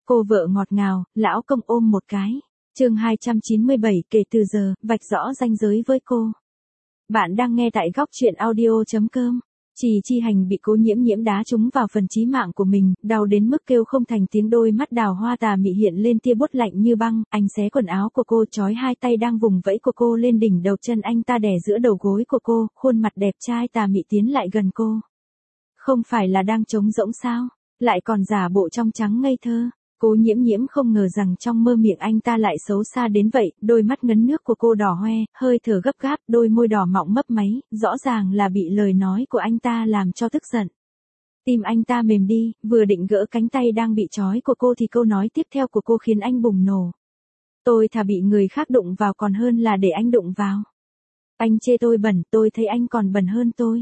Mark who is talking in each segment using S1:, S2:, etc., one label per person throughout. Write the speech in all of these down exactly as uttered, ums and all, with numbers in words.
S1: Cô vợ ngọt ngào, lão công ôm một cái. Chương hai trăm chín mươi bảy, kể từ giờ, vạch rõ ranh giới với cô. Bạn đang nghe tại góc truyện audio chấm com. Trì Chi Hành bị Cố Nhiễm Nhiễm đá trúng vào phần chí mạng của mình, đau đến mức kêu không thành tiếng, đôi mắt đào hoa tà mị hiện lên tia bút lạnh như băng, anh xé quần áo của cô, trói hai tay đang vùng vẫy của cô lên đỉnh đầu chân anh ta, đè giữa đầu gối của cô, khuôn mặt đẹp trai tà mị tiến lại gần cô. Không phải là đang trống rỗng sao? Lại còn giả bộ trong trắng ngây thơ. Cố Nhiễm Nhiễm không ngờ rằng trong mơ miệng anh ta lại xấu xa đến vậy, đôi mắt ngấn nước của cô đỏ hoe, hơi thở gấp gáp, đôi môi đỏ mọng mấp máy, rõ ràng là bị lời nói của anh ta làm cho tức giận. Tim anh ta mềm đi, vừa định gỡ cánh tay đang bị trói của cô thì câu nói tiếp theo của cô khiến anh bùng nổ. Tôi thà bị người khác đụng vào còn hơn là để anh đụng vào. Anh chê tôi bẩn, tôi thấy anh còn bẩn hơn tôi.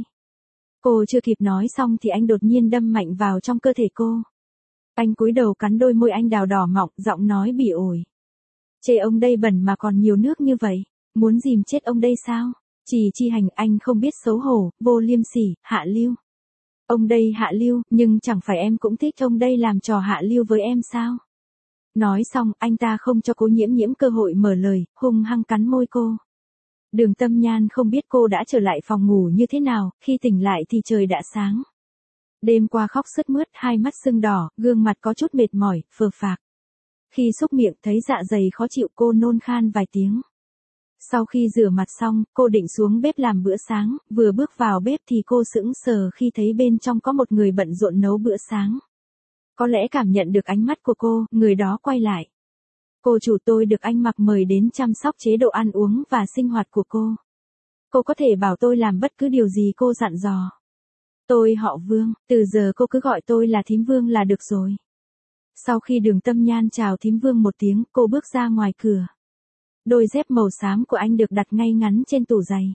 S1: Cô chưa kịp nói xong thì anh đột nhiên đâm mạnh vào trong cơ thể cô. Anh cúi đầu cắn đôi môi anh đào đỏ mọng, giọng nói bỉ ổi. Chê ông đây bẩn mà còn nhiều nước như vậy, muốn dìm chết ông đây sao? Trì Chi Hành, anh không biết xấu hổ, vô liêm sỉ, hạ lưu. Ông đây hạ lưu, nhưng chẳng phải em cũng thích ông đây làm trò hạ lưu với em sao? Nói xong, anh ta không cho Cố Nhiễm Nhiễm cơ hội mở lời, hung hăng cắn môi cô. Đường Tâm Nhan không biết cô đã trở lại phòng ngủ như thế nào, khi tỉnh lại thì trời đã sáng. Đêm qua khóc sướt mướt, hai mắt sưng đỏ, gương mặt có chút mệt mỏi, phờ phạc. Khi xúc miệng thấy dạ dày khó chịu, cô nôn khan vài tiếng. Sau khi rửa mặt xong, cô định xuống bếp làm bữa sáng, vừa bước vào bếp thì cô sững sờ khi thấy bên trong có một người bận rộn nấu bữa sáng. Có lẽ cảm nhận được ánh mắt của cô, người đó quay lại. Cô chủ, tôi được anh Mặc mời đến chăm sóc chế độ ăn uống và sinh hoạt của cô. Cô có thể bảo tôi làm bất cứ điều gì cô dặn dò. Tôi họ Vương, từ giờ cô cứ gọi tôi là thím Vương là được rồi. Sau khi Đường Tâm Nhan chào thím Vương một tiếng, cô bước ra ngoài cửa. Đôi dép màu xám của anh được đặt ngay ngắn trên tủ giày.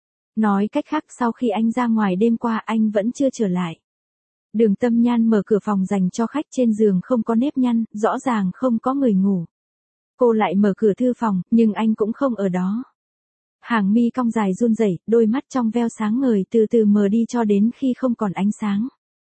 S1: Nói cách khác, sau khi anh ra ngoài đêm qua anh vẫn chưa trở lại. Đường Tâm Nhan mở cửa phòng dành cho khách, trên giường không có nếp nhăn, rõ ràng không có người ngủ. Cô lại mở cửa thư phòng, nhưng anh cũng không ở đó. Hàng mi cong dài run rẩy, đôi mắt trong veo sáng ngời từ từ mờ đi cho đến khi không còn ánh sáng.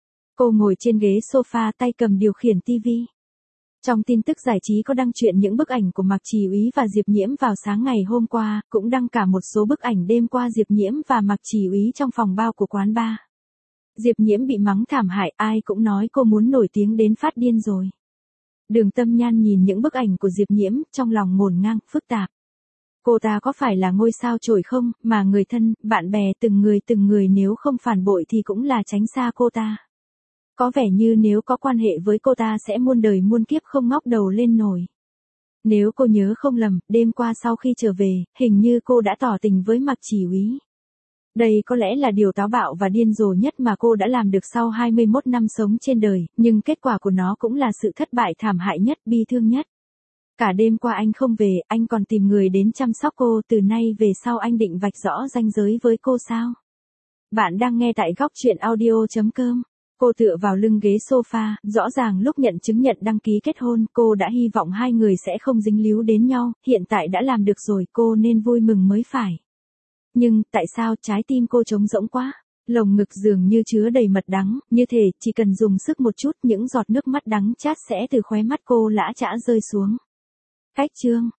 S1: Cô ngồi trên ghế sofa, tay cầm điều khiển tivi. Trong tin tức giải trí có đăng truyện những bức ảnh của Mạc Trì Úy và Diệp Nhiễm vào sáng ngày hôm qua, cũng đăng cả một số bức ảnh đêm qua Diệp Nhiễm và Mạc Trì Úy trong phòng bao của quán bar. Diệp Nhiễm bị mắng thảm hại, ai cũng nói cô muốn nổi tiếng đến phát điên rồi. Đường Tâm Nhan nhìn những bức ảnh của Diệp Nhiễm, trong lòng ngổn ngang, phức tạp. Cô ta có phải là ngôi sao chổi không, mà người thân, bạn bè từng người từng người nếu không phản bội thì cũng là tránh xa cô ta. Có vẻ như nếu có quan hệ với cô ta sẽ muôn đời muôn kiếp không ngóc đầu lên nổi. Nếu cô nhớ không lầm, đêm qua sau khi trở về, hình như cô đã tỏ tình với Mạc Trì Úy. Đây có lẽ là điều táo bạo và điên rồ nhất mà cô đã làm được sau hai mươi mốt năm sống trên đời, nhưng kết quả của nó cũng là sự thất bại thảm hại nhất, bi thương nhất. Cả đêm qua anh không về, anh còn tìm người đến chăm sóc cô, từ nay về sau anh định vạch rõ ranh giới với cô sao? Bạn đang nghe tại góc truyện audio chấm com. Cô tựa vào lưng ghế sofa, rõ ràng lúc nhận chứng nhận đăng ký kết hôn, cô đã hy vọng hai người sẽ không dính líu đến nhau, hiện tại đã làm được rồi, cô nên vui mừng mới phải. Nhưng, tại sao trái tim cô trống rỗng quá? Lồng ngực dường như chứa đầy mật đắng, như thể chỉ cần dùng sức một chút, những giọt nước mắt đắng chát sẽ từ khóe mắt cô lã chã rơi xuống. Cách chương